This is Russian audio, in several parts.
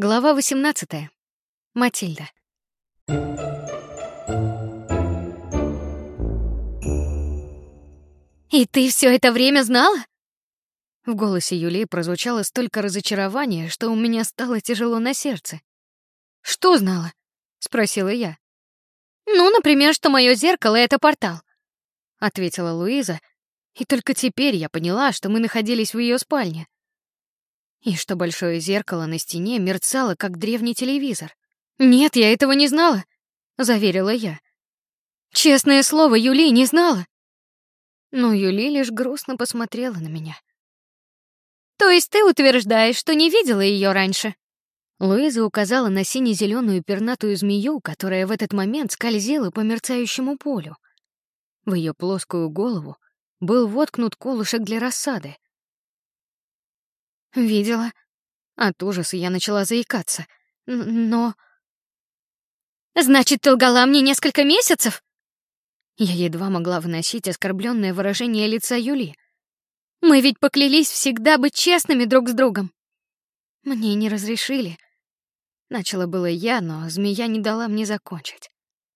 Глава 18. Матильда. «И ты все это время знала?» В голосе Юлии прозвучало столько разочарования, что у меня стало тяжело на сердце. «Что знала?» — спросила я. «Ну, например, что мое зеркало — это портал», — ответила Луиза, и только теперь я поняла, что мы находились в ее спальне. И что большое зеркало на стене мерцало, как древний телевизор. «Нет, я этого не знала», — заверила я. «Честное слово, Юли, не знала». Но Юли лишь грустно посмотрела на меня. «То есть ты утверждаешь, что не видела ее раньше?» Луиза указала на сине-зеленую пернатую змею, которая в этот момент скользила по мерцающему полю. В ее плоскую голову был воткнут колышек для рассады. «Видела». От ужаса я начала заикаться. «Но...» «Значит, ты лгала мне несколько месяцев?» Я едва могла выносить оскорбленное выражение лица Юли. «Мы ведь поклялись всегда быть честными друг с другом». «Мне не разрешили». Начала было я, но змея не дала мне закончить.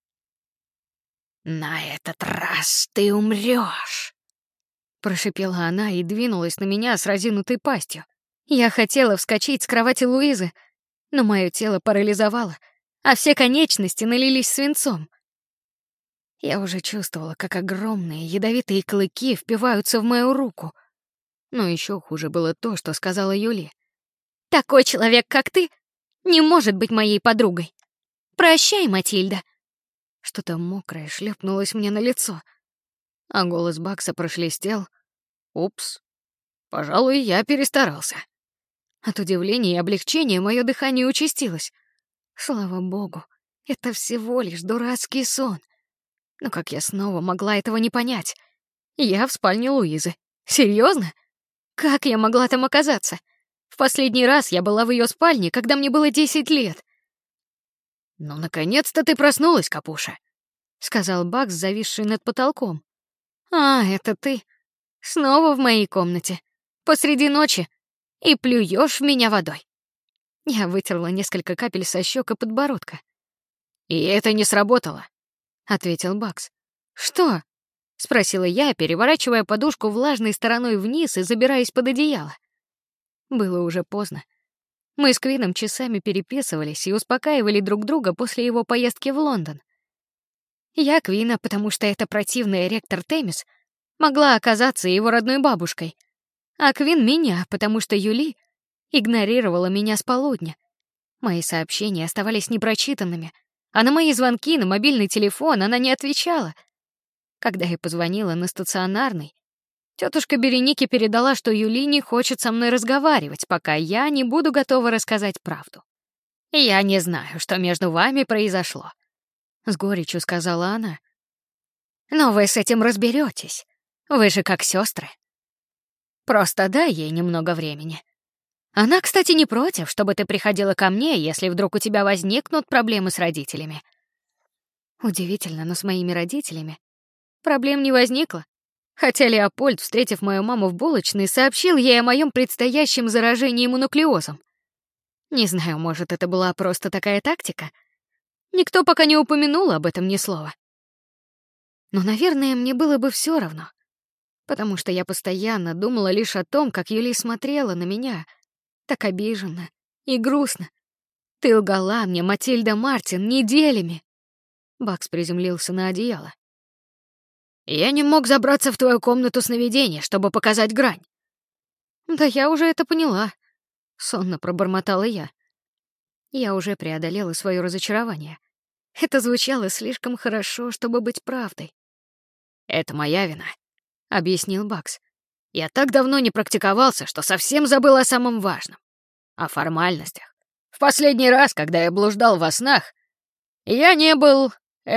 «На этот раз ты умрёшь», — прошипела она и двинулась на меня с разинутой пастью. Я хотела вскочить с кровати Луизы, но мое тело парализовало, а все конечности налились свинцом. Я уже чувствовала, как огромные ядовитые клыки впиваются в мою руку. Но еще хуже было то, что сказала Юли. «Такой человек, как ты, не может быть моей подругой. Прощай, Матильда». Что-то мокрое шлепнулось мне на лицо, а голос Бакса прошелестел: «Упс, пожалуй, я перестарался». От удивления и облегчения мое дыхание участилось. Слава богу, это всего лишь дурацкий сон. Но как я снова могла этого не понять? Я в спальне Луизы. Серьезно? Как я могла там оказаться? В последний раз я была в ее спальне, когда мне было 10 лет. «Ну, наконец-то ты проснулась, Капуша», — сказал Бакс, зависший над потолком. «А, это ты. Снова в моей комнате. Посреди ночи. И плюешь в меня водой». Я вытерла несколько капель со щек и подбородка. «И это не сработало», — ответил Бакс. «Что?» — спросила я, переворачивая подушку влажной стороной вниз и забираясь под одеяло. Было уже поздно. Мы с Квином часами переписывались и успокаивали друг друга после его поездки в Лондон. Я Квина, потому что эта противная ректор Темис могла оказаться его родной бабушкой, а Квин меня, потому что Юли игнорировала меня с полудня. Мои сообщения оставались непрочитанными, а на мои звонки на мобильный телефон она не отвечала. Когда я позвонила на стационарный, тетушка Береники передала, что Юли не хочет со мной разговаривать, пока я не буду готова рассказать правду. «Я не знаю, что между вами произошло», — с горечью сказала она. «Но вы с этим разберетесь. Вы же как сестры. Просто дай ей немного времени. Она, кстати, не против, чтобы ты приходила ко мне, если вдруг у тебя возникнут проблемы с родителями». Удивительно, но с моими родителями проблем не возникло. Хотя Леопольд, встретив мою маму в булочной, сообщил ей о моем предстоящем заражении монуклеозом. Не знаю, может, это была просто такая тактика. Никто пока не упомянул об этом ни слова. Но, наверное, мне было бы все равно, потому что я постоянно думала лишь о том, как Юли смотрела на меня, так обиженно и грустно. «Ты лгала мне, Матильда Мартин, неделями!» Бакс приземлился на одеяло. «Я не мог забраться в твою комнату сновидения, чтобы показать грань». «Да я уже это поняла», — сонно пробормотала я. Я уже преодолела свое разочарование. Это звучало слишком хорошо, чтобы быть правдой. «Это моя вина», — объяснил Бакс. «Я так давно не практиковался, что совсем забыл о самом важном. О формальностях. В последний раз, когда я блуждал во снах, я не был...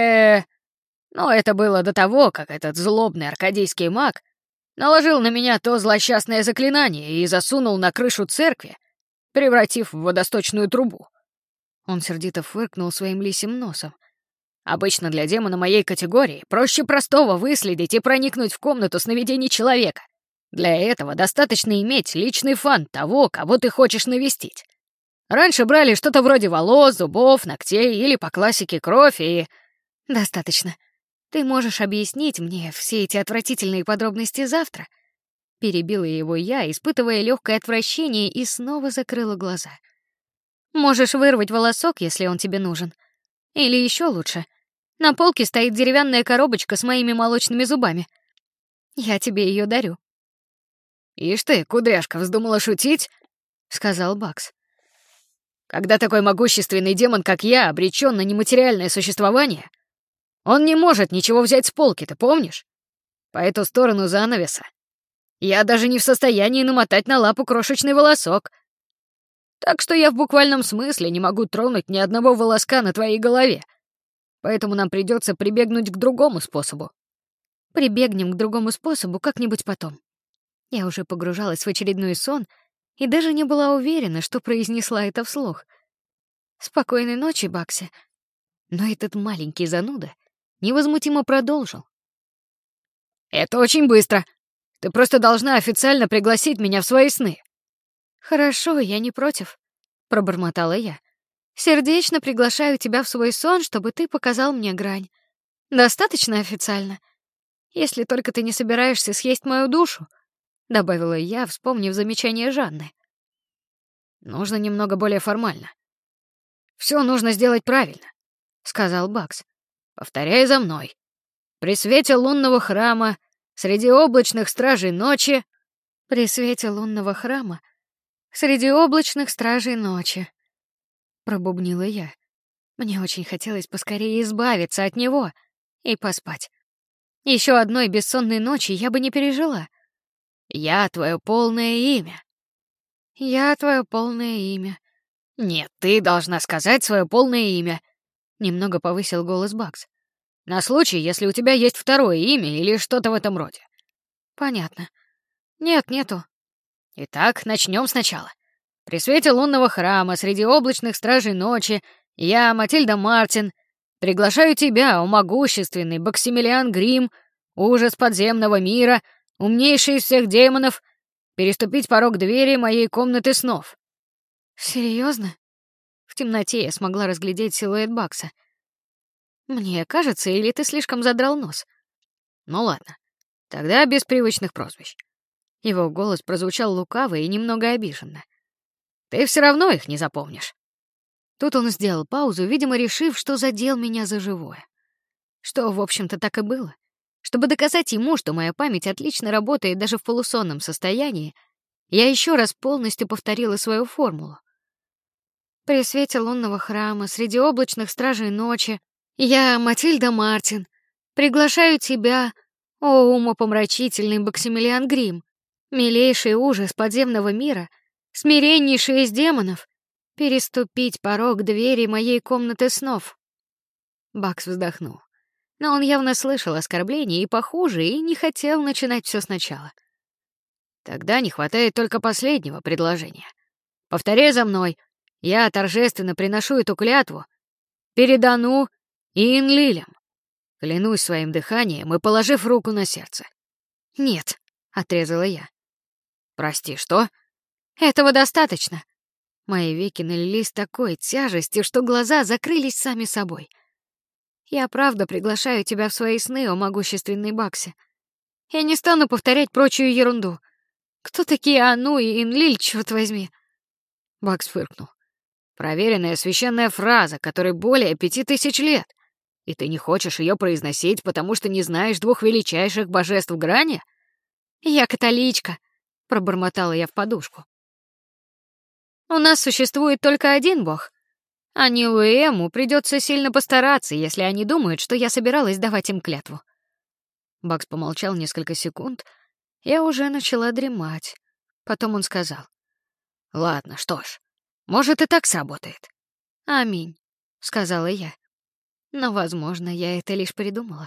Но это было до того, как этот злобный аркадийский маг наложил на меня то злосчастное заклинание и засунул на крышу церкви, превратив в водосточную трубу». Он сердито фыркнул своим лисьим носом. «Обычно для демона моей категории проще простого выследить и проникнуть в комнату сновидений человека. Для этого достаточно иметь личный фан того, кого ты хочешь навестить. Раньше брали что-то вроде волос, зубов, ногтей или по классике кровь и... Достаточно. Ты можешь объяснить мне все эти отвратительные подробности завтра? Перебила его я, испытывая легкое отвращение, и снова закрыла глаза. Можешь вырвать волосок, если он тебе нужен. Или еще лучше. На полке стоит деревянная коробочка с моими молочными зубами. Я тебе ее дарю. «Ишь ты, кудряшка, вздумала шутить?» — сказал Бакс. «Когда такой могущественный демон, как я, обречен на нематериальное существование, он не может ничего взять с полки, ты помнишь? По эту сторону занавеса. Я даже не в состоянии намотать на лапу крошечный волосок. Так что я в буквальном смысле не могу тронуть ни одного волоска на твоей голове. Поэтому нам придется прибегнуть к другому способу». Прибегнем к другому способу как-нибудь потом. Я уже погружалась в очередной сон и даже не была уверена, что произнесла это вслух. Спокойной ночи, Бакси. Но этот маленький зануда невозмутимо продолжил. «Это очень быстро. Ты просто должна официально пригласить меня в свои сны». «Хорошо, я не против», — пробормотала я. «Сердечно приглашаю тебя в свой сон, чтобы ты показал мне грань. Достаточно официально? Если только ты не собираешься съесть мою душу», — добавила я, вспомнив замечание Жанны. «Нужно немного более формально. Все нужно сделать правильно», — сказал Бакс. «Повторяй за мной. При свете лунного храма, среди облачных стражей ночи...» «При свете лунного храма, среди облачных стражей ночи», — пробубнила я. Мне очень хотелось поскорее избавиться от него и поспать. Еще одной бессонной ночи я бы не пережила. «Я твое полное имя». «Я твое полное имя». «Нет, ты должна сказать свое полное имя», — немного повысил голос Бакс. «На случай, если у тебя есть второе имя или что-то в этом роде». «Понятно. Нет, нету». «Итак, начнем сначала. При свете лунного храма, среди облачных стражей ночи, я, Матильда Мартин, приглашаю тебя, о могущественный Баксимилиан Грим, ужас подземного мира, умнейший из всех демонов, переступить порог двери моей комнаты снов». «Серьезно?» В темноте я смогла разглядеть силуэт Бакса. «Мне кажется, или ты слишком задрал нос?» «Ну ладно, тогда без привычных прозвищ». Его голос прозвучал лукаво и немного обиженно. «Ты все равно их не запомнишь». Тут он сделал паузу, видимо, решив, что задел меня за живое. Что, в общем-то, так и было. Чтобы доказать ему, что моя память отлично работает даже в полусонном состоянии, я еще раз полностью повторила свою формулу. При свете лунного храма, среди облачных стражей ночи, я, Матильда Мартин, приглашаю тебя, о умопомрачительный Баксимилиан Грим, милейший ужас подземного мира, смиреннейший из демонов, переступить порог двери моей комнаты снов. Бакс вздохнул. Но он явно слышал оскорбления и похуже, и не хотел начинать все сначала. «Тогда не хватает только последнего предложения. Повторяй за мной. Я торжественно приношу эту клятву перед Ану и Инлилем. Клянусь своим дыханием и положив руку на сердце». «Нет», — отрезала я. «Прости, что?» «Этого достаточно». Мои веки налились такой тяжестью, что глаза закрылись сами собой. «Я правда приглашаю тебя в свои сны, о могущественный Бакси. Я не стану повторять прочую ерунду. Кто такие Ану и Инлиль, черт возьми?» Бакс фыркнул. «Проверенная священная фраза, которой более 5000 лет. И ты не хочешь ее произносить, потому что не знаешь двух величайших божеств Грани?» «Я католичка», — пробормотала я в подушку. «У нас существует только один бог. А Нилу и Эму придется сильно постараться, если они думают, что я собиралась давать им клятву». Бакс помолчал несколько секунд. Я уже начала дремать. Потом он сказал: «Ладно, что ж, может, и так сработает». «Аминь», — сказала я. Но, возможно, я это лишь придумала.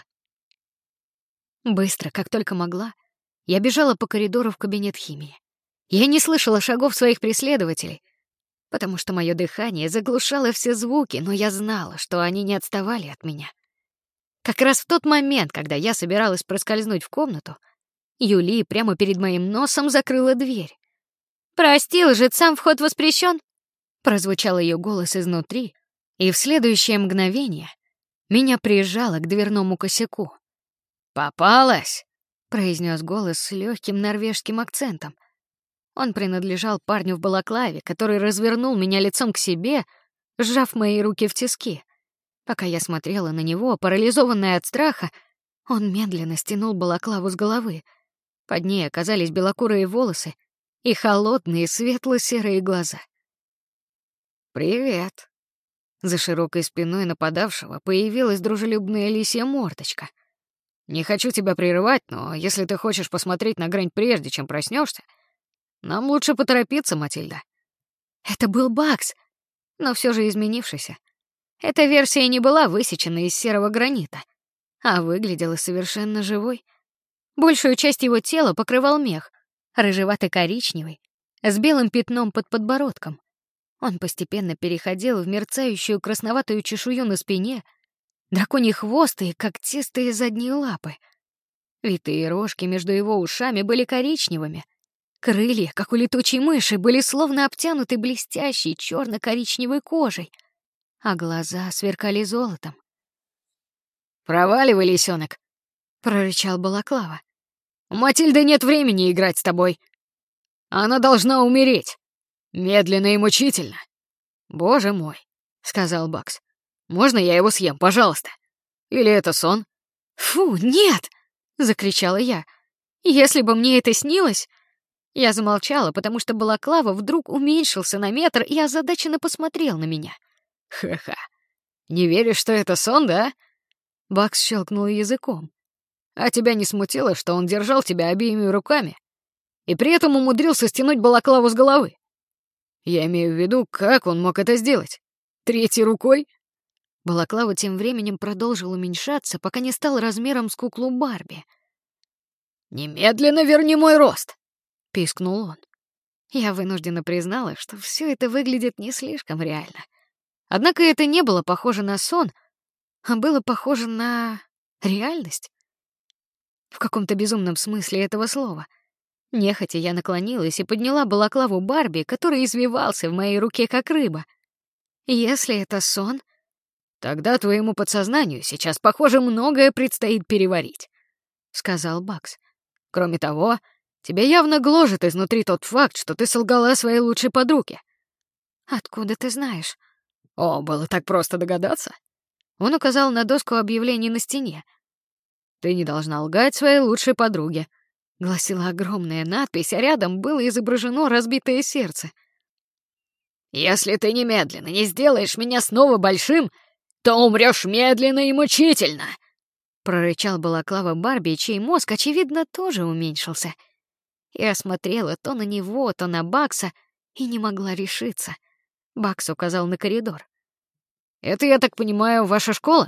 Быстро, как только могла, я бежала по коридору в кабинет химии. Я не слышала шагов своих преследователей, потому что мое дыхание заглушало все звуки, но я знала, что они не отставали от меня. Как раз в тот момент, когда я собиралась проскользнуть в комнату, Юли прямо перед моим носом закрыла дверь. «Прости, лжецам вход воспрещен», Прозвучал ее голос изнутри, и в следующее мгновение меня прижало к дверному косяку. «Попалась!» — произнес голос с легким норвежским акцентом. Он принадлежал парню в балаклаве, который развернул меня лицом к себе, сжав мои руки в тиски. Пока я смотрела на него, парализованная от страха, он медленно стянул балаклаву с головы. Под ней оказались белокурые волосы и холодные светло-серые глаза. «Привет». За широкой спиной нападавшего появилась дружелюбная лисья мордочка. «Не хочу тебя прерывать, но если ты хочешь посмотреть на грань прежде, чем проснешься, нам лучше поторопиться, Матильда». Это был Бакс, но все же изменившийся. Эта версия не была высечена из серого гранита, а выглядела совершенно живой. Большую часть его тела покрывал мех, рыжевато-коричневый, с белым пятном под подбородком. Он постепенно переходил в мерцающую красноватую чешую на спине, драконий хвост и когтистые задние лапы. Витые рожки между его ушами были коричневыми. Крылья, как у летучей мыши, были словно обтянуты блестящей черно-коричневой кожей, а глаза сверкали золотом. «Проваливай, лисенок!» — прорычал Балаклава. «У Матильды нет времени играть с тобой. Она должна умереть. Медленно и мучительно». «Боже мой», — сказал Бакс. «Можно я его съем, пожалуйста? Или это сон?» «Фу, нет!» — закричала я. «Если бы мне это снилось...» Я замолчала, потому что Балаклава вдруг уменьшился на метр и озадаченно посмотрел на меня. «Ха-ха. Не веришь, что это сон, да?» Бакс щелкнул языком. «А тебя не смутило, что он держал тебя обеими руками и при этом умудрился стянуть Балаклаву с головы? Я имею в виду, как он мог это сделать? Третьей рукой?» Балаклава тем временем продолжил уменьшаться, пока не стал размером с куклу Барби. «Немедленно верни мой рост!» — пискнул он. Я вынуждена признала, что все это выглядит не слишком реально. Однако это не было похоже на сон, а было похоже на реальность. В каком-то безумном смысле этого слова. Нехотя я наклонилась и подняла балаклаву Барби, который извивался в моей руке как рыба. Если это сон, тогда твоему подсознанию сейчас, похоже, многое предстоит переварить, сказал Бакс. Кроме того, тебя явно гложет изнутри тот факт, что ты солгала своей лучшей подруге. Откуда ты знаешь? О, было так просто догадаться. Он указал на доску объявлений на стене. Ты не должна лгать своей лучшей подруге, гласила огромная надпись, а рядом было изображено разбитое сердце. Если ты немедленно не сделаешь меня снова большим, то умрёшь медленно и мучительно, прорычал Балаклава Барби, чей мозг, очевидно, тоже уменьшился. Я смотрела то на него, то на Бакса и не могла решиться. Бакс указал на коридор. «Это, я так понимаю, ваша школа?»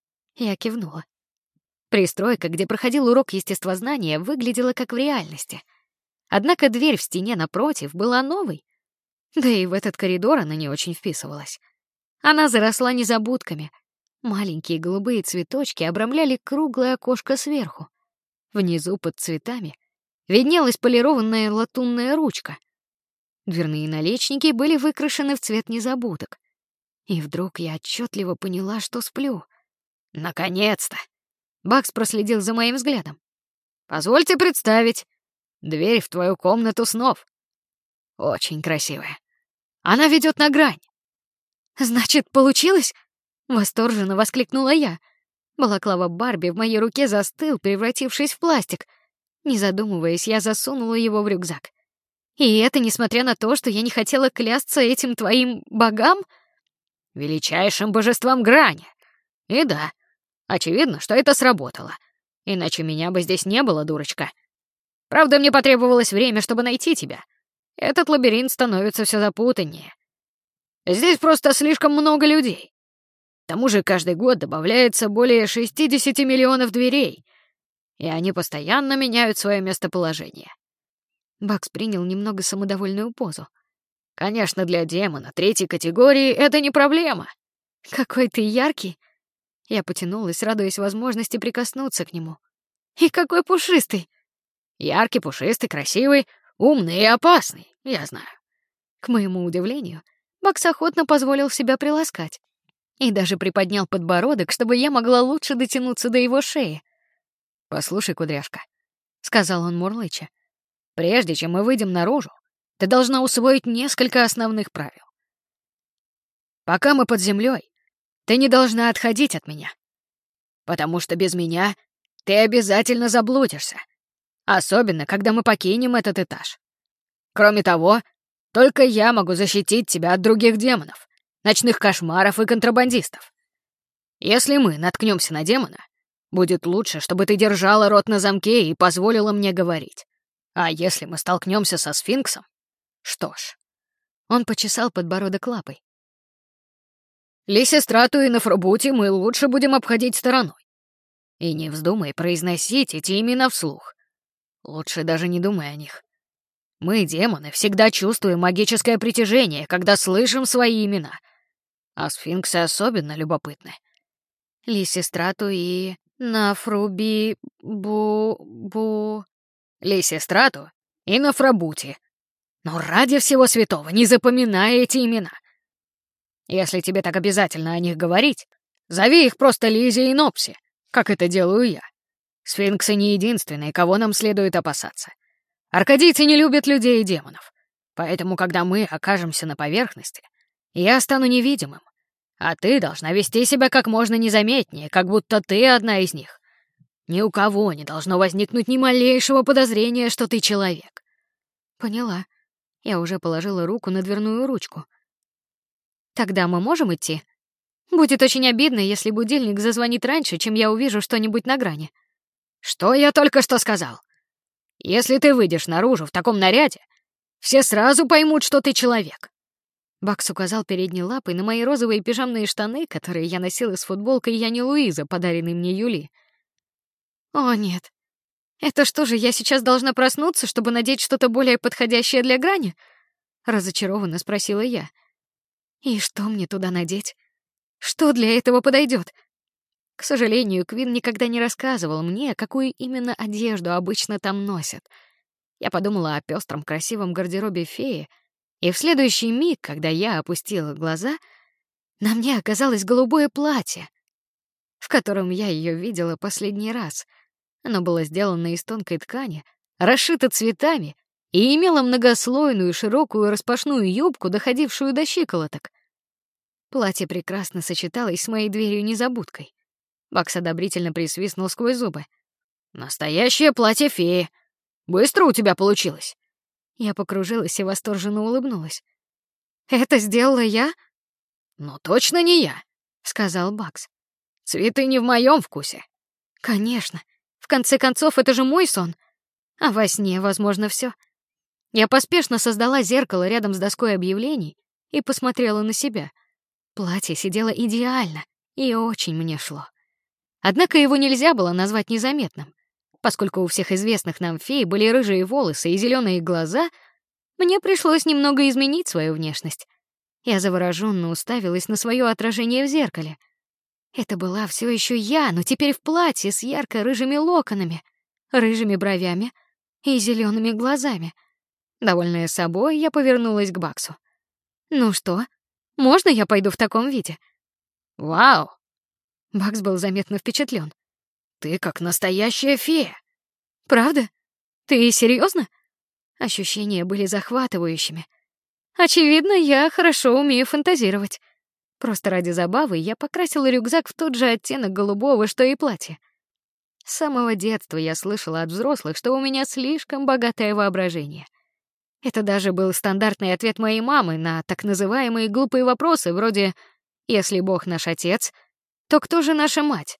Я кивнула. Пристройка, где проходил урок естествознания, выглядела как в реальности. Однако дверь в стене напротив была новой. Да и в этот коридор она не очень вписывалась. Она заросла незабудками. Маленькие голубые цветочки обрамляли круглое окошко сверху. Внизу под цветами виднелась полированная латунная ручка. Дверные наличники были выкрашены в цвет незабудок. И вдруг я отчетливо поняла, что сплю. Наконец-то! Бакс проследил за моим взглядом. Позвольте представить. Дверь в твою комнату снов. Очень красивая. Она ведет на грань. Значит, получилось? Восторженно воскликнула я. Балаклава Барби в моей руке застыл, превратившись в пластик. Не задумываясь, я засунула его в рюкзак. И это несмотря на то, что я не хотела клясться этим твоим богам, величайшим божеством грани. И да, очевидно, что это сработало. Иначе меня бы здесь не было, дурочка. Правда, мне потребовалось время, чтобы найти тебя. Этот лабиринт становится все запутаннее. Здесь просто слишком много людей. К тому же каждый год добавляется более 60 миллионов дверей, и они постоянно меняют свое местоположение. Бакс принял немного самодовольную позу. Конечно, для демона третьей категории это не проблема. Какой ты яркий. Я потянулась, радуясь возможности прикоснуться к нему. И какой пушистый. Яркий, пушистый, красивый, умный и опасный, я знаю. К моему удивлению, Бакс охотно позволил себя приласкать и даже приподнял подбородок, чтобы я могла лучше дотянуться до его шеи. «Послушай, кудряшка», — сказал он мурлыча, — «прежде чем мы выйдем наружу, ты должна усвоить несколько основных правил. Пока мы под землей, ты не должна отходить от меня, потому что без меня ты обязательно заблудишься, особенно когда мы покинем этот этаж. Кроме того, только я могу защитить тебя от других демонов, ночных кошмаров и контрабандистов. Если мы наткнемся на демона, будет лучше, чтобы ты держала рот на замке и позволила мне говорить. А если мы столкнемся со сфинксом, что ж...» Он почесал подбородок лапой. «Лисистрату и Нафробути мы лучше будем обходить стороной. И не вздумай произносить эти имена вслух. Лучше даже не думай о них. Мы, демоны, всегда чувствуем магическое притяжение, когда слышим свои имена. А сфинксы особенно любопытны. Лисистрату и Нафруби-бу... Лисистрату и Нафробути. Но ради всего святого не запоминай эти имена. Если тебе так обязательно о них говорить, зови их просто Лизи и Нопси, как это делаю я. Сфинксы не единственные, кого нам следует опасаться. Аркадийцы не любят людей и демонов, поэтому, когда мы окажемся на поверхности, я стану невидимым, а ты должна вести себя как можно незаметнее, как будто ты одна из них. Ни у кого не должно возникнуть ни малейшего подозрения, что ты человек». «Поняла». Я уже положила руку на дверную ручку. «Тогда мы можем идти? Будет очень обидно, если будильник зазвонит раньше, чем я увижу что-нибудь на грани». «Что я только что сказал? Если ты выйдешь наружу в таком наряде, все сразу поймут, что ты человек». Бакс указал передней лапой на мои розовые пижамные штаны, которые я носила с футболкой Яни Луиза, подаренной мне Юли. «О, нет. Это что же, я сейчас должна проснуться, чтобы надеть что-то более подходящее для грани?» Разочарованно спросила я. «И что мне туда надеть? Что для этого подойдет?» К сожалению, Квин никогда не рассказывал мне, какую именно одежду обычно там носят. Я подумала о пестром красивом гардеробе феи, и в следующий миг, когда я опустила глаза, на мне оказалось голубое платье, в котором я ее видела последний раз. Оно было сделано из тонкой ткани, расшито цветами и имело многослойную широкую распашную юбку, доходившую до щиколоток. Платье прекрасно сочеталось с моей дверью-незабудкой. Бакс одобрительно присвистнул сквозь зубы. «Настоящее платье феи. Быстро у тебя получилось». Я покружилась и восторженно улыбнулась. «Это сделала я?» «Ну точно не я», — сказал Бакс. «Цветы не в моем вкусе». «Конечно. В конце концов, это же мой сон. А во сне, возможно, все. Я поспешно создала зеркало рядом с доской объявлений и посмотрела на себя. Платье сидело идеально и очень мне шло. Однако его нельзя было назвать незаметным. Поскольку у всех известных нам фей были рыжие волосы и зеленые глаза, мне пришлось немного изменить свою внешность. Я завороженно уставилась на свое отражение в зеркале. Это была все еще я, но теперь в платье с ярко-рыжими локонами, рыжими бровями и зелеными глазами. Довольная собой, я повернулась к Баксу. «Ну что, можно я пойду в таком виде?» «Вау!» Бакс был заметно впечатлен. «Ты как настоящая фея!» «Правда? Ты серьезно?» Ощущения были захватывающими. Очевидно, я хорошо умею фантазировать. Просто ради забавы я покрасила рюкзак в тот же оттенок голубого, что и платье. С самого детства я слышала от взрослых, что у меня слишком богатое воображение. Это даже был стандартный ответ моей мамы на так называемые глупые вопросы вроде «Если Бог наш отец, то кто же наша мать?»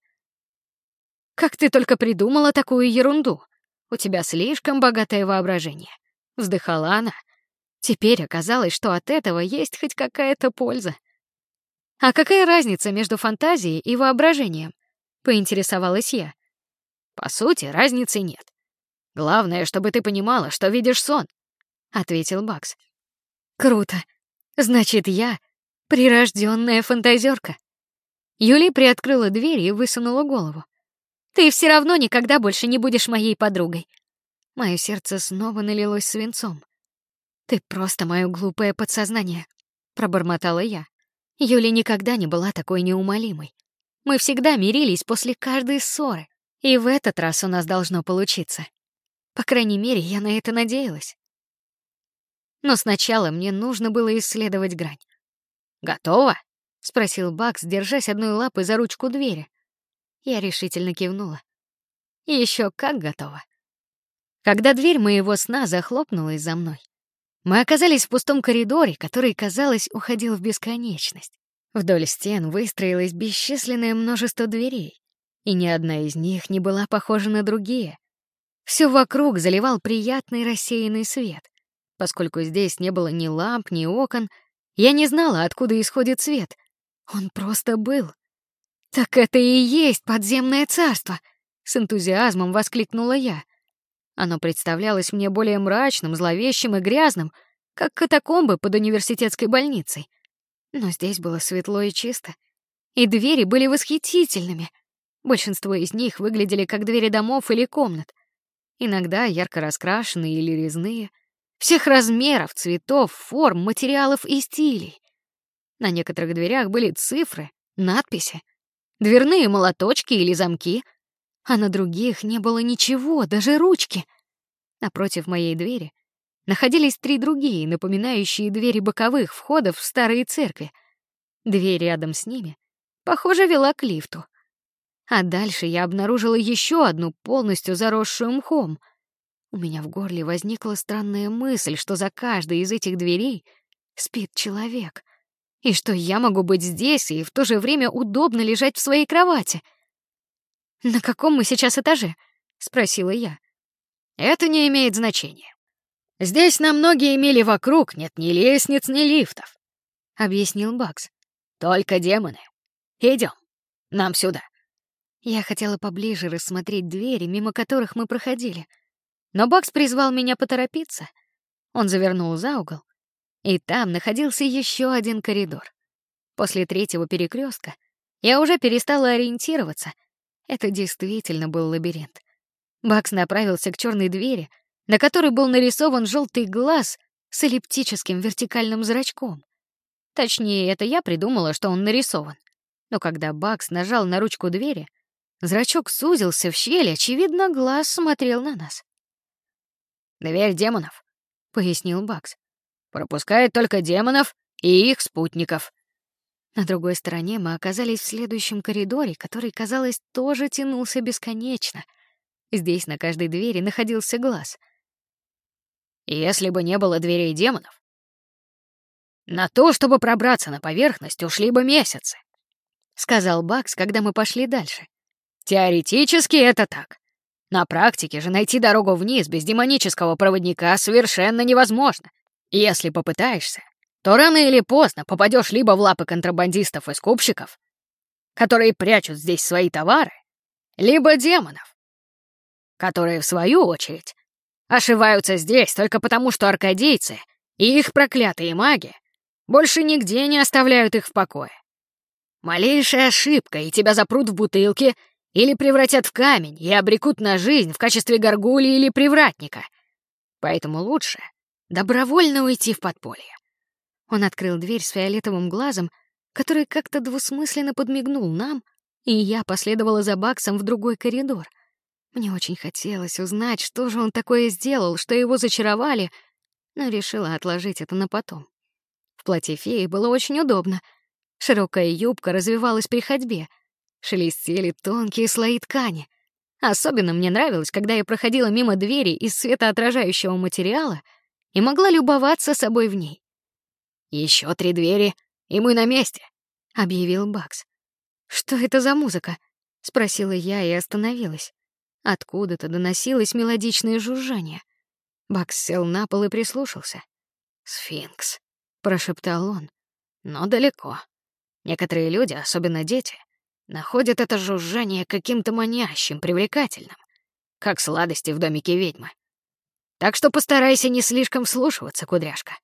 «Как ты только придумала такую ерунду? У тебя слишком богатое воображение», — вздыхала она. Теперь оказалось, что от этого есть хоть какая-то польза. «А какая разница между фантазией и воображением?» — поинтересовалась я. «По сути, разницы нет. Главное, чтобы ты понимала, что видишь сон», — ответил Бакс. «Круто. Значит, я прирожденная фантазерка». Юли приоткрыла дверь и высунула голову. «Ты все равно никогда больше не будешь моей подругой». Мое сердце снова налилось свинцом. «Ты просто мое глупое подсознание». пробормотала я. Юля никогда не была такой неумолимой. Мы всегда мирились после каждой ссоры, и в этот раз у нас должно получиться. По крайней мере, я на это надеялась. Но сначала мне нужно было исследовать грань. «Готово?» — спросил Бакс, держась одной лапой за ручку двери. Я решительно кивнула. Еще как готова. Когда дверь моего сна захлопнулась за мной, мы оказались в пустом коридоре, который, казалось, уходил в бесконечность. Вдоль стен выстроилось бесчисленное множество дверей, и ни одна из них не была похожа на другие. Все вокруг заливал приятный рассеянный свет. Поскольку здесь не было ни ламп, ни окон, я не знала, откуда исходит свет. Он просто был. «Так это и есть подземное царство!» — с энтузиазмом воскликнула я. Оно представлялось мне более мрачным, зловещим и грязным, как катакомбы под университетской больницей. Но здесь было светло и чисто, и двери были восхитительными. Большинство из них выглядели как двери домов или комнат. Иногда ярко раскрашенные или резные, всех размеров, цветов, форм, материалов и стилей. На некоторых дверях были цифры, надписи, дверные молоточки или замки, а на других не было ничего, даже ручки. Напротив моей двери находились 3 другие, напоминающие двери боковых входов в старые церкви. Дверь рядом с ними, похоже, вела к лифту. А дальше я обнаружила еще одну, полностью заросшую мхом. У меня в горле возникла странная мысль, что за каждой из этих дверей спит человек, и что я могу быть здесь и в то же время удобно лежать в своей кровати. «На каком мы сейчас этаже?» — спросила я. «Это не имеет значения. Здесь на многие мили вокруг нет ни лестниц, ни лифтов», — объяснил Бакс. «Только демоны. Идем. Нам сюда». Я хотела поближе рассмотреть двери, мимо которых мы проходили, но Бакс призвал меня поторопиться. Он завернул за угол, и там находился еще один коридор. После 3-го перекрестка я уже перестала ориентироваться. Это действительно был лабиринт. Бакс направился к черной двери, на которой был нарисован желтый глаз с эллиптическим вертикальным зрачком. Точнее, это я придумала, что он нарисован. Но когда Бакс нажал на ручку двери, зрачок сузился в щель, очевидно, глаз смотрел на нас. «Дверь демонов», — пояснил Бакс. «Пропускает только демонов и их спутников». На другой стороне мы оказались в следующем коридоре, который, казалось, тоже тянулся бесконечно. Здесь на каждой двери находился глаз. «Если бы не было дверей демонов, на то, чтобы пробраться на поверхность, ушли бы месяцы», — сказал Бакс, когда мы пошли дальше. «Теоретически это так. На практике же найти дорогу вниз без демонического проводника совершенно невозможно. Если попытаешься, то рано или поздно попадешь либо в лапы контрабандистов и скупщиков, которые прячут здесь свои товары, либо демонов, которые, в свою очередь, ошиваются здесь только потому, что аркадийцы и их проклятые маги больше нигде не оставляют их в покое. Малейшая ошибка, и тебя запрут в бутылке или превратят в камень и обрекут на жизнь в качестве горгульи или привратника. Поэтому лучше добровольно уйти в подполье». Он открыл дверь с фиолетовым глазом, который как-то двусмысленно подмигнул нам, и я последовала за Баксом в другой коридор. Мне очень хотелось узнать, что же он такое сделал, что его зачаровали, но решила отложить это на потом. В платье феи было очень удобно. Широкая юбка развивалась при ходьбе, шелестели тонкие слои ткани. Особенно мне нравилось, когда я проходила мимо двери из светоотражающего материала и могла любоваться собой в ней. «Еще 3 двери, и мы на месте», — объявил Бакс. «Что это за музыка?» — спросила я и остановилась. Откуда-то доносилось мелодичное жужжание. Бакс сел на пол и прислушался. «Сфинкс», — прошептал он. «Но далеко. Некоторые люди, особенно дети, находят это жужжание каким-то манящим, привлекательным, как сладости в домике ведьмы. Так что постарайся не слишком вслушиваться, кудряшка».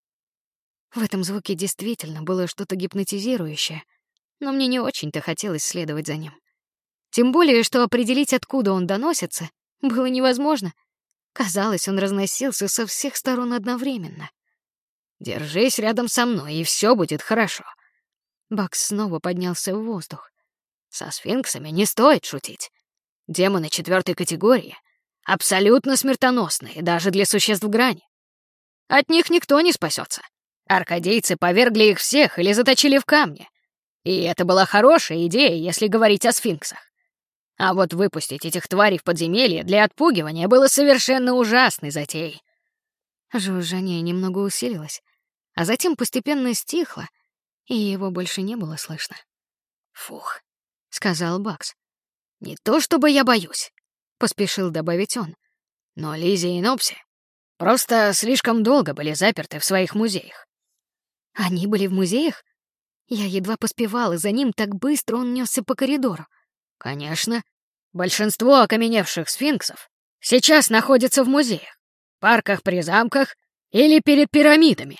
В этом звуке действительно было что-то гипнотизирующее, но мне не очень-то хотелось следовать за ним. Тем более, что определить, откуда он доносится, было невозможно. Казалось, он разносился со всех сторон одновременно. Держись рядом со мной, и все будет хорошо. Бакс снова поднялся в воздух. Со сфинксами не стоит шутить. Демоны 4-й категории абсолютно смертоносные, даже для существ грани. От них никто не спасется. Аркадийцы повергли их всех или заточили в камни. И это была хорошая идея, если говорить о сфинксах. А вот выпустить этих тварей в подземелье для отпугивания было совершенно ужасной затеей. Жужжание немного усилилось, а затем постепенно стихло, и его больше не было слышно. «Фух», — сказал Бакс. «Не то чтобы я боюсь», — поспешил добавить он. «но Лизи и Нопси просто слишком долго были заперты в своих музеях». Они были в музеях? Я едва поспевала за ним, так быстро он нёсся по коридору. Конечно. Большинство окаменевших сфинксов сейчас находятся в музеях, парках при замках или перед пирамидами.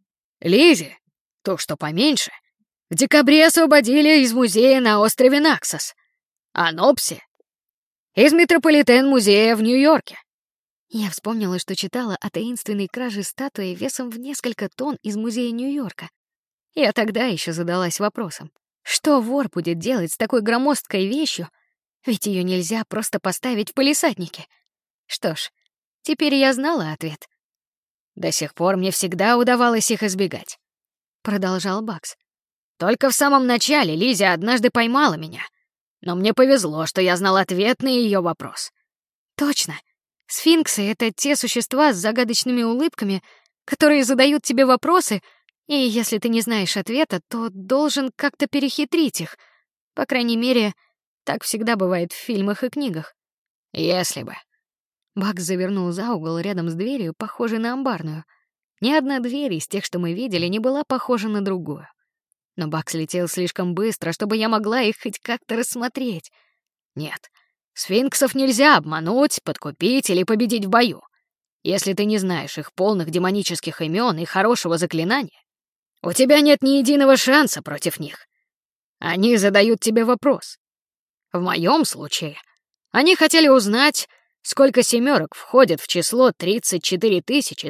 Лизи, то, что поменьше, в декабре освободили из музея на острове Наксос, а Нопси — из Метрополитен-музея в Нью-Йорке. Я вспомнила, что читала о таинственной краже статуи весом в несколько тонн из музея Нью-Йорка. Я тогда еще задалась вопросом, что вор будет делать с такой громоздкой вещью, ведь ее нельзя просто поставить в палисаднике. Что ж, теперь я знала ответ. «До сих пор мне всегда удавалось их избегать», — продолжал Бакс. «Только в самом начале Лизи однажды поймала меня, но мне повезло, что я знал ответ на ее вопрос». «Точно. Сфинксы — это те существа с загадочными улыбками, которые задают тебе вопросы, и если ты не знаешь ответа, то должен как-то перехитрить их. По крайней мере, так всегда бывает в фильмах и книгах». «Если бы». Бакс завернул за угол рядом с дверью, похожей на амбарную. Ни одна дверь из тех, что мы видели, не была похожа на другую. Но Бакс летел слишком быстро, чтобы я могла их хоть как-то рассмотреть. Нет, сфинксов нельзя обмануть, подкупить или победить в бою. Если ты не знаешь их полных демонических имен и хорошего заклинания, у тебя нет ни единого шанса против них. Они задают тебе вопрос. В моем случае они хотели узнать, сколько семерок входит в число 34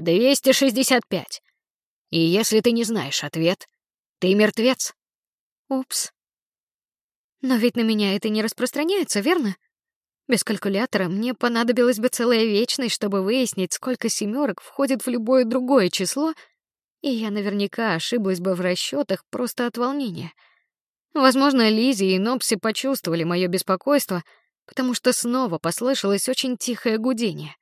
265. И если ты не знаешь ответ, ты мертвец. Упс. Но ведь на меня это не распространяется, верно? Без калькулятора мне понадобилась бы целая вечность, чтобы выяснить, сколько семерок входит в любое другое число, и я наверняка ошиблась бы в расчетах просто от волнения. Возможно, Лизи и Нопси почувствовали мое беспокойство, потому что снова послышалось очень тихое гудение.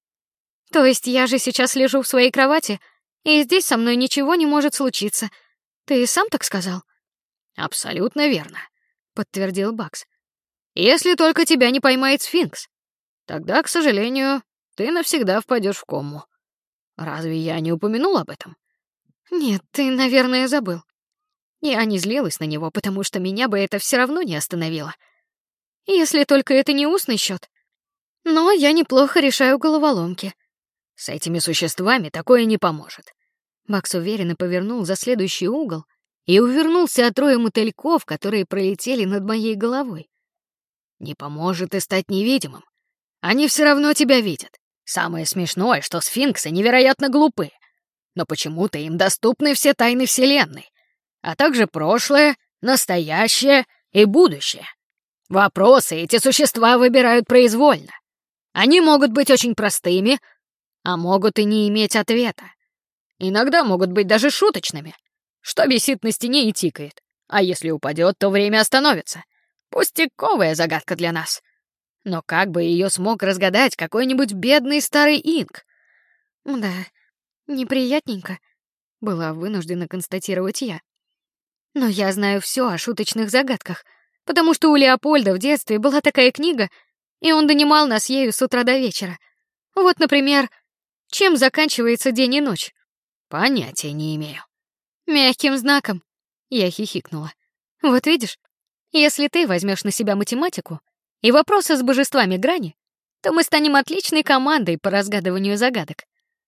То есть я же сейчас лежу в своей кровати, и здесь со мной ничего не может случиться. Ты сам так сказал? Абсолютно верно, подтвердил Бакс. Если только тебя не поймает сфинкс. Тогда, к сожалению, ты навсегда впадешь в кому. Разве я не упомянул об этом? Нет, ты, наверное, забыл. Я не злилась на него, потому что меня бы это все равно не остановило. Если только это не устный счет. Но я неплохо решаю головоломки. С этими существами такое не поможет. Бакс уверенно повернул за следующий угол и увернулся от роя мотыльков, которые пролетели над моей головой. Не поможет и стать невидимым. Они все равно тебя видят. Самое смешное, что сфинксы невероятно глупы. Но почему-то им доступны все тайны Вселенной, а также прошлое, настоящее и будущее. Вопросы эти существа выбирают произвольно. Они могут быть очень простыми, а могут и не иметь ответа. Иногда могут быть даже шуточными. Что висит на стене и тикает, а если упадет, то время остановится. Пустяковая загадка для нас. Но как бы ее смог разгадать какой-нибудь бедный старый инк? Да, неприятненько, была вынуждена констатировать я. Но я знаю все о шуточных загадках, потому что у Леопольда в детстве была такая книга, и он донимал нас ею с утра до вечера. Вот, например, чем заканчивается день и ночь? Понятия не имею. Мягким знаком. Я хихикнула. Вот видишь, если ты возьмешь на себя математику и вопросы с божествами грани, то мы станем отличной командой по разгадыванию загадок.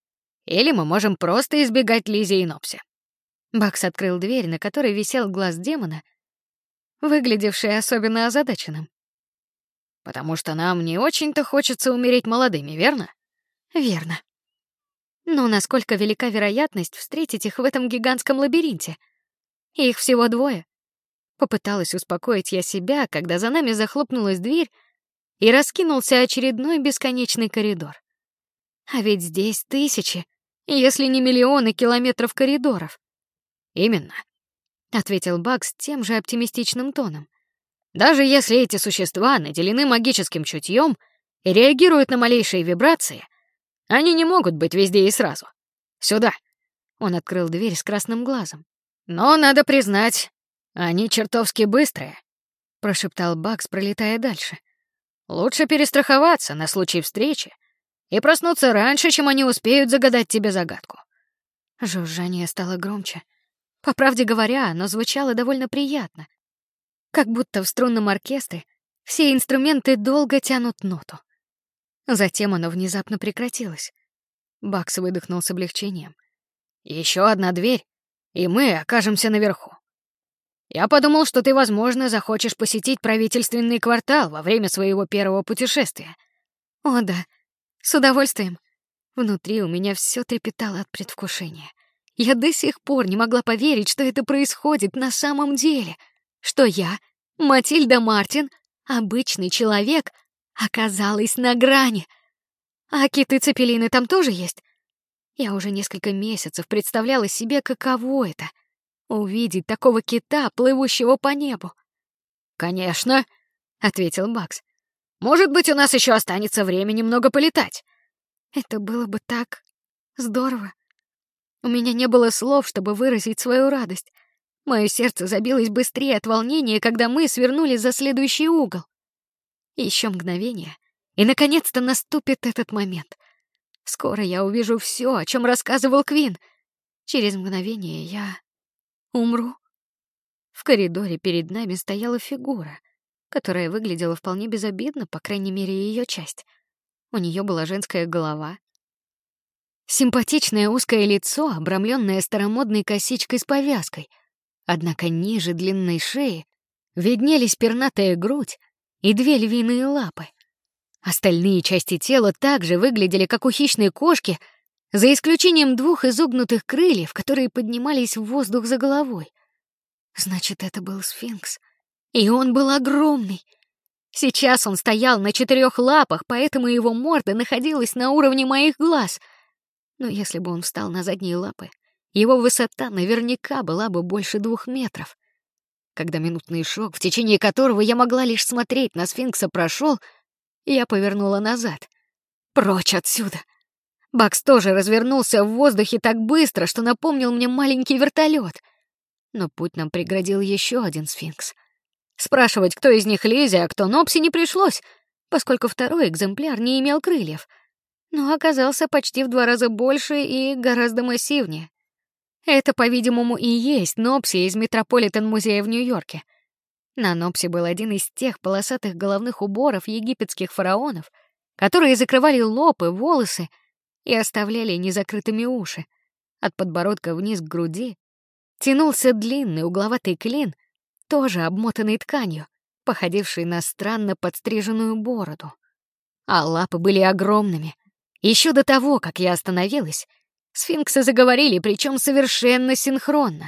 Или мы можем просто избегать Лизи и Нопси. Бакс открыл дверь, на которой висел глаз демона, выглядевший особенно озадаченным. Потому что нам не очень-то хочется умереть молодыми, верно? Верно. Но насколько велика вероятность встретить их в этом гигантском лабиринте? Их всего двое. Попыталась успокоить я себя, когда за нами захлопнулась дверь и раскинулся очередной бесконечный коридор. А ведь здесь тысячи, если не миллионы километров коридоров. Именно, Ответил Бакс тем же оптимистичным тоном. даже если эти существа наделены магическим чутьем и реагируют на малейшие вибрации, они не могут быть везде и сразу. Сюда. Он открыл дверь с красным глазом. Но надо признать, они чертовски быстрые, Прошептал Бакс, пролетая дальше. Лучше перестраховаться на случай встречи и проснуться раньше, чем они успеют загадать тебе загадку. Жужжание стало громче. По правде говоря, оно звучало довольно приятно. Как будто в струнном оркестре все инструменты долго тянут ноту. Затем оно внезапно прекратилось. Бакс выдохнул с облегчением. Еще одна дверь, и мы окажемся наверху. Я подумал, что ты, возможно, захочешь посетить правительственный квартал во время своего первого путешествия. О да, с удовольствием. Внутри у меня все трепетало от предвкушения. Я до сих пор не могла поверить, что это происходит на самом деле, что я, Матильда Мартин, обычный человек, оказалась на грани. А киты-цепелины там тоже есть? Я уже несколько месяцев представляла себе, каково это — увидеть такого кита, плывущего по небу. «Конечно», — ответил Бакс. «Может быть, у нас еще останется время немного полетать». Это было бы так здорово. У меня не было слов, чтобы выразить свою радость. Мое сердце забилось быстрее от волнения, когда мы свернули за следующий угол. Еще мгновение, и наконец-то наступит этот момент. Скоро я увижу все, о чем рассказывал Квин. Через мгновение я умру. В коридоре перед нами стояла фигура, которая выглядела вполне безобидно, по крайней мере, ее часть. У нее была женская голова, симпатичное узкое лицо, обрамленное старомодной косичкой с повязкой. Однако ниже длинной шеи виднелись пернатая грудь и две львиные лапы. Остальные части тела также выглядели как у хищной кошки, за исключением двух изогнутых крыльев, которые поднимались в воздух за головой. Значит, это был сфинкс. И он был огромный. Сейчас он стоял на 4 лапах, поэтому его морда находилась на уровне моих глаз. Но если бы он встал на задние лапы, его высота наверняка была бы больше 2 метров. Когда минутный шок, в течение которого я могла лишь смотреть на сфинкса, прошел, я повернула назад. Прочь отсюда. Бакс тоже развернулся в воздухе так быстро, что напомнил мне маленький вертолет. Но путь нам преградил еще один сфинкс. Спрашивать, кто из них Лизи, а кто Нопси, не пришлось, поскольку второй экземпляр не имел крыльев, но оказался почти в 2 раза больше и гораздо массивнее. Это, по-видимому, и есть Нопси из Метрополитен-музея в Нью-Йорке. На Нопси был один из тех полосатых головных уборов египетских фараонов, которые закрывали лоб и волосы и оставляли незакрытыми уши. От подбородка вниз к груди тянулся длинный угловатый клин, тоже обмотанный тканью, походивший на странно подстриженную бороду. А лапы были огромными. Еще до того, как я остановилась, сфинксы заговорили, причем совершенно синхронно.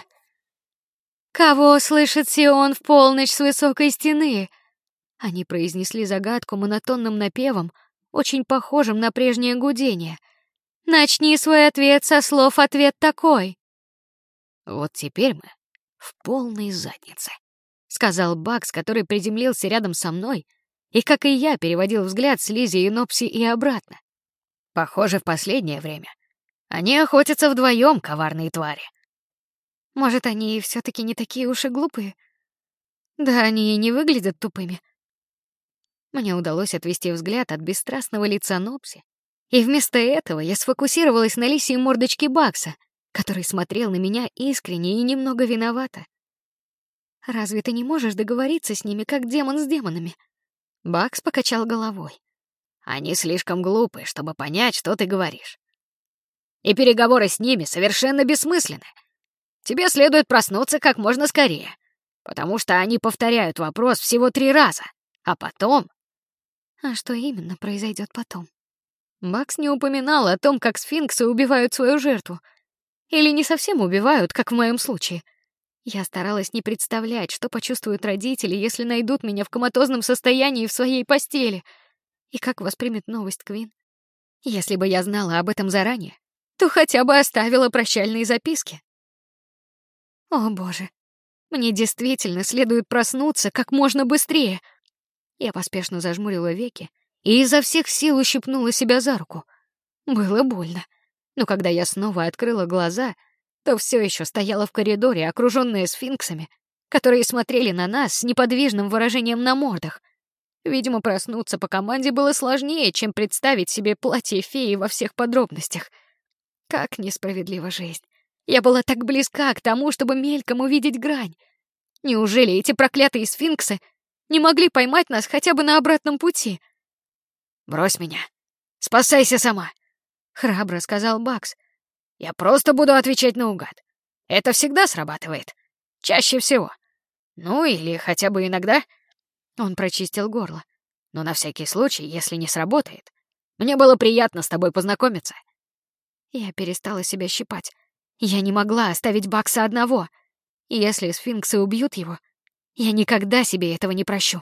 «Кого слышит Сион в полночь с высокой стены?» Они произнесли загадку монотонным напевом, очень похожим на прежнее гудение. «Начни свой ответ со слов «ответ такой». «Вот теперь мы в полной заднице», — сказал Бакс, который приземлился рядом со мной, и, как и я, переводил взгляд с Лизи и Нопси и обратно. Похоже, в последнее время они охотятся вдвоем, коварные твари. Может, они все-таки не такие уж и глупые? Да, они и не выглядят тупыми. Мне удалось отвести взгляд от бесстрастного лица Нопси, и вместо этого я сфокусировалась на лисьей мордочке Бакса, который смотрел на меня искренне и немного виновато. «Разве ты не можешь договориться с ними, как демон с демонами?» Бакс покачал головой. «Они слишком глупы, чтобы понять, что ты говоришь. И переговоры с ними совершенно бессмысленны. Тебе следует проснуться как можно скорее, потому что они повторяют вопрос всего 3 раза, а потом...» А что именно произойдет потом? Бакс не упоминал о том, как сфинксы убивают свою жертву. Или не совсем убивают, как в моем случае. Я старалась не представлять, что почувствуют родители, если найдут меня в коматозном состоянии в своей постели. И как воспримет новость Квин. Если бы я знала об этом заранее, то хотя бы оставила прощальные записки. О, боже. Мне действительно следует проснуться как можно быстрее. Я поспешно зажмурила веки и изо всех сил ущипнула себя за руку. Было больно. Но когда я снова открыла глаза, то все еще стояла в коридоре, окружённая сфинксами, которые смотрели на нас с неподвижным выражением на мордах. Видимо, проснуться по команде было сложнее, чем представить себе платье феи во всех подробностях. Как несправедлива жизнь. Я была так близка к тому, чтобы мельком увидеть грань. Неужели эти проклятые сфинксы не могли поймать нас хотя бы на обратном пути? «Брось меня. Спасайся сама», — храбро сказал Бакс. «Я просто буду отвечать наугад. Это всегда срабатывает. Чаще всего. Ну, или хотя бы иногда». Он прочистил горло. «Но на всякий случай, если не сработает. Мне было приятно с тобой познакомиться». Я перестала себя щипать. Я не могла оставить Бакса одного. Если сфинксы убьют его, я никогда себе этого не прощу.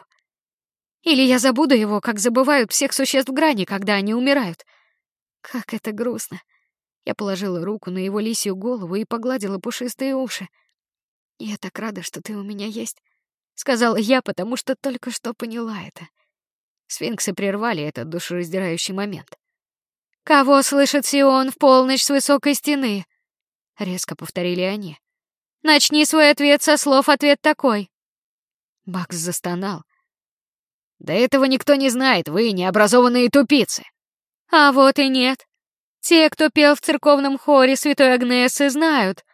Или я забуду его, как забывают всех существ грани, когда они умирают. Как это грустно. Я положила руку на его лисью голову и погладила пушистые уши. «Я так рада, что ты у меня есть», — сказала я, потому что только что поняла это. Сфинксы прервали этот душераздирающий момент. «Кого слышит Сион в полночь с высокой стены?» — резко повторили они. «Начни свой ответ со слов «ответ такой». Бакс застонал. «Да этого никто не знает, вы необразованные тупицы». «А вот и нет. Те, кто пел в церковном хоре Святой Агнесы, знают».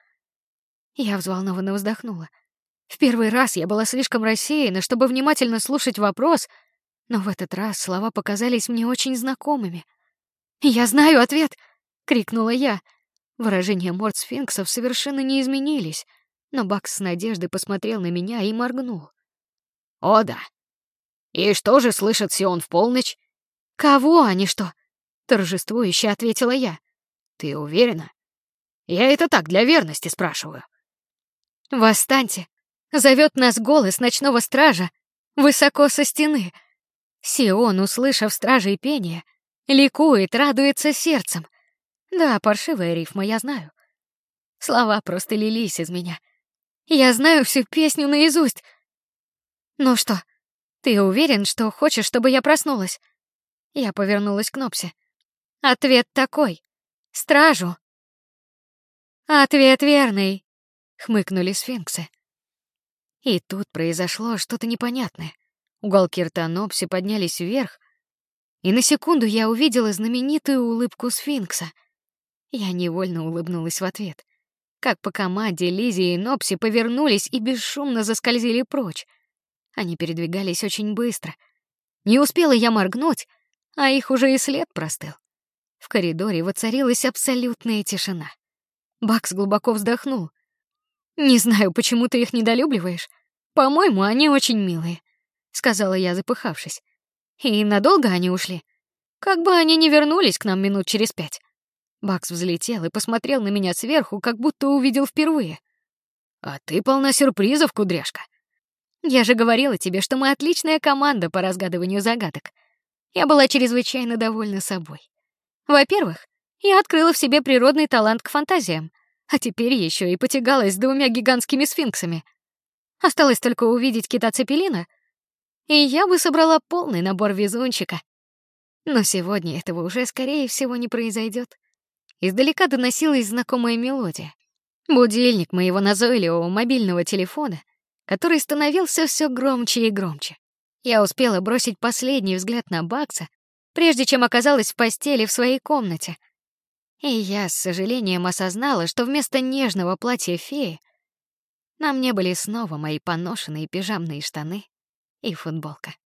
Я взволнованно вздохнула. В первый раз я была слишком рассеяна, чтобы внимательно слушать вопрос, но в этот раз слова показались мне очень знакомыми. «Я знаю ответ!» — крикнула я. Выражения морд сфинксов совершенно не изменились, но Бакс с надеждой посмотрел на меня и моргнул. «О, да. И что же слышит Сион в полночь?» «Кого, а не что?» — торжествующе ответила я. «Ты уверена? Я это так, для верности спрашиваю». «Восстаньте!» — зовет нас голос ночного стража высоко со стены. Сион, услышав стражей пение, ликует, радуется сердцем. Да, паршивая рифма, я знаю. Слова просто лились из меня. Я знаю всю песню наизусть. Ну что, ты уверен, что хочешь, чтобы я проснулась? Я повернулась к Нопсе. Ответ такой. Стражу. Ответ верный, хмыкнули сфинксы. И тут произошло что-то непонятное. Уголки рта Нопси поднялись вверх, и на секунду я увидела знаменитую улыбку сфинкса. Я невольно улыбнулась в ответ. Как по команде Лизи и Нопси повернулись и бесшумно заскользили прочь. Они передвигались очень быстро. Не успела я моргнуть, а их уже и след простыл. В коридоре воцарилась абсолютная тишина. Бакс глубоко вздохнул. «Не знаю, почему ты их недолюбливаешь. По-моему, они очень милые», — сказала я, запыхавшись. «И надолго они ушли? Как бы они не вернулись к нам минут через 5». Бакс взлетел и посмотрел на меня сверху, как будто увидел впервые. «А ты полна сюрпризов, кудряшка». «Я же говорила тебе, что мы отличная команда по разгадыванию загадок». Я была чрезвычайно довольна собой. Во-первых, я открыла в себе природный талант к фантазиям, а теперь еще и потягалась с 2 гигантскими сфинксами. Осталось только увидеть кита Цепелина, и я бы собрала полный набор везунчика. Но сегодня этого уже, скорее всего, не произойдет. Издалека доносилась знакомая мелодия. Будильник моего назойливого мобильного телефона, который становился все громче и громче. Я успела бросить последний взгляд на Бакса, прежде чем оказалась в постели в своей комнате. И я с сожалением осознала, что вместо нежного платья феи на мне были снова мои поношенные пижамные штаны и футболка.